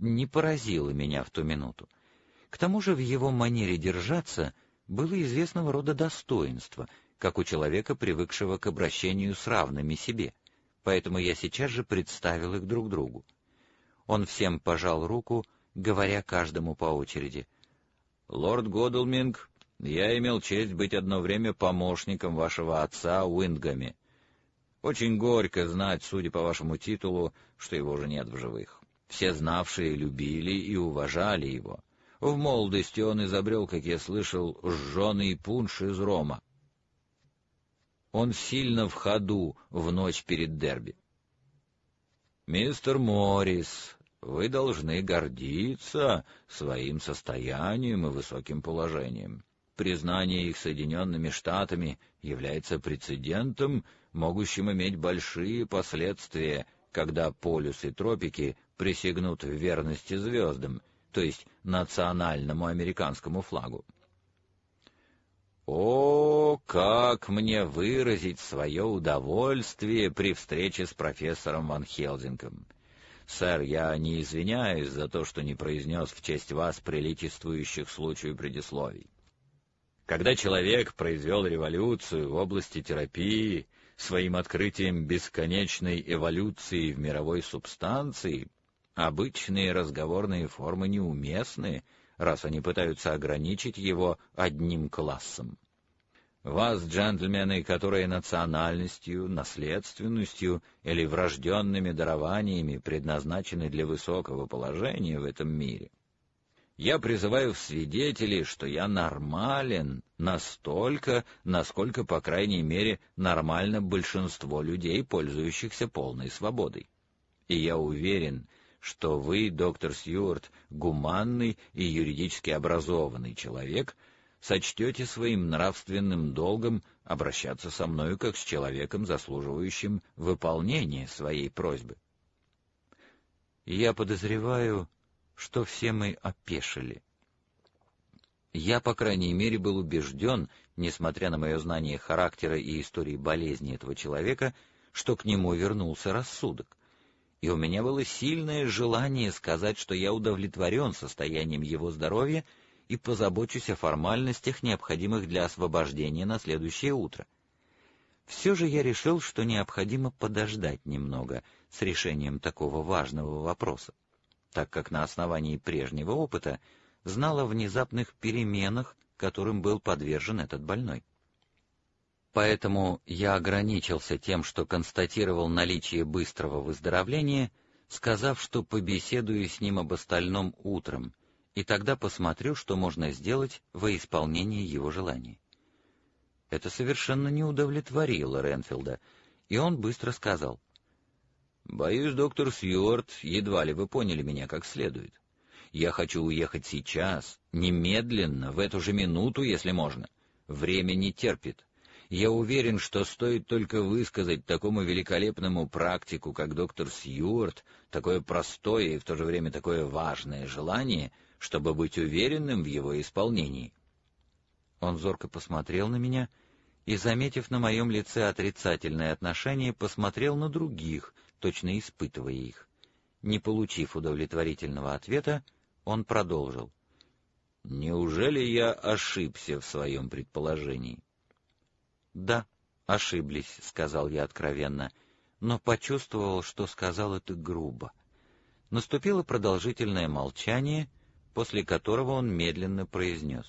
не поразило меня в ту минуту. К тому же в его манере держаться было известного рода достоинство, как у человека, привыкшего к обращению с равными себе, поэтому я сейчас же представил их друг другу. Он всем пожал руку, говоря каждому по очереди: «Лорд Годлминг, я имел честь быть одно время помощником вашего отца Уиндгаме. Очень горько знать, судя по вашему титулу, что его уже нет в живых. Все знавшие любили и уважали его. В молодости он изобрел, как я слышал, жженый пунш из рома. Он сильно в ходу в ночь перед дерби. Мистер Моррис, вы должны гордиться своим состоянием и высоким положением. Признание их Соединенными Штатами является прецедентом, могущим иметь большие последствия, когда полюс и тропики присягнут в верности звездам, то есть национальному американскому флагу. О, как мне выразить свое удовольствие при встрече с профессором Ван Хелзингом! Сэр, я не извиняюсь за то, что не произнес в честь вас приличествующих случаю предисловий. Когда человек произвел революцию в области терапии, своим открытием бесконечной эволюции в мировой субстанции, обычные разговорные формы неуместны, раз они пытаются ограничить его одним классом. Вас, джентльмены, которые национальностью, наследственностью или врожденными дарованиями предназначены для высокого положения в этом мире, я призываю в свидетели, что я нормален настолько, насколько, по крайней мере, нормально большинство людей, пользующихся полной свободой. И я уверен, что вы, доктор Сьюарт, гуманный и юридически образованный человек, сочтете своим нравственным долгом обращаться со мною как с человеком, заслуживающим выполнения своей просьбы. Я подозреваю, что все мы опешили. Я, по крайней мере, был убежден, несмотря на мое знание характера и истории болезни этого человека, что к нему вернулся рассудок. И у меня было сильное желание сказать, что я удовлетворен состоянием его здоровья и позабочусь о формальностях, необходимых для освобождения на следующее утро. Все же я решил, что необходимо подождать немного с решением такого важного вопроса, так как на основании прежнего опыта знал о внезапных переменах, которым был подвержен этот больной. Поэтому я ограничился тем, что констатировал наличие быстрого выздоровления, сказав, что побеседую с ним об остальном утром, и тогда посмотрю, что можно сделать во исполнение его желаний. Это совершенно не удовлетворило Ренфилда, и он быстро сказал: «Боюсь, доктор Сьюарт, едва ли вы поняли меня как следует. Я хочу уехать сейчас, немедленно, в эту же минуту, если можно. Время не терпит. Я уверен, что стоит только высказать такому великолепному практику, как доктор Сьюарт, такое простое и в то же время такое важное желание, чтобы быть уверенным в его исполнении». Он зорко посмотрел на меня и, заметив на моем лице отрицательное отношение, посмотрел на других, точно испытывая их. Не получив удовлетворительного ответа, он продолжил: «Неужели я ошибся в своем предположении?» «Да, ошиблись», — сказал я откровенно, но почувствовал, что сказал это грубо. Наступило продолжительное молчание, после которого он медленно произнес: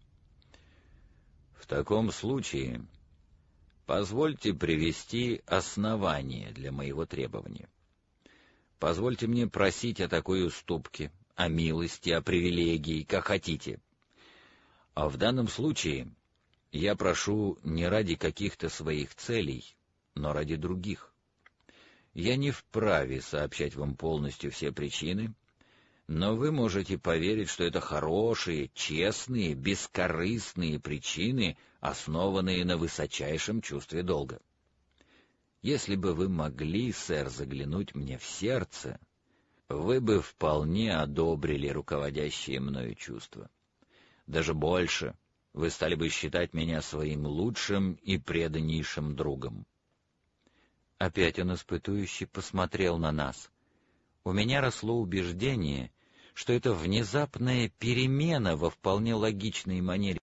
«В таком случае позвольте привести основание для моего требования. Позвольте мне просить о такой уступке, о милости, о привилегии, как хотите. А в данном случае я прошу не ради каких-то своих целей, но ради других. Я не вправе сообщать вам полностью все причины, но вы можете поверить, что это хорошие, честные, бескорыстные причины, основанные на высочайшем чувстве долга. Если бы вы могли, сэр, заглянуть мне в сердце, вы бы вполне одобрили руководящее мною чувство. Даже больше, вы стали бы считать меня своим лучшим и преданнейшим другом». Опять он испытующе посмотрел на нас. У меня росло убеждение, что это внезапная перемена во вполне логичной манере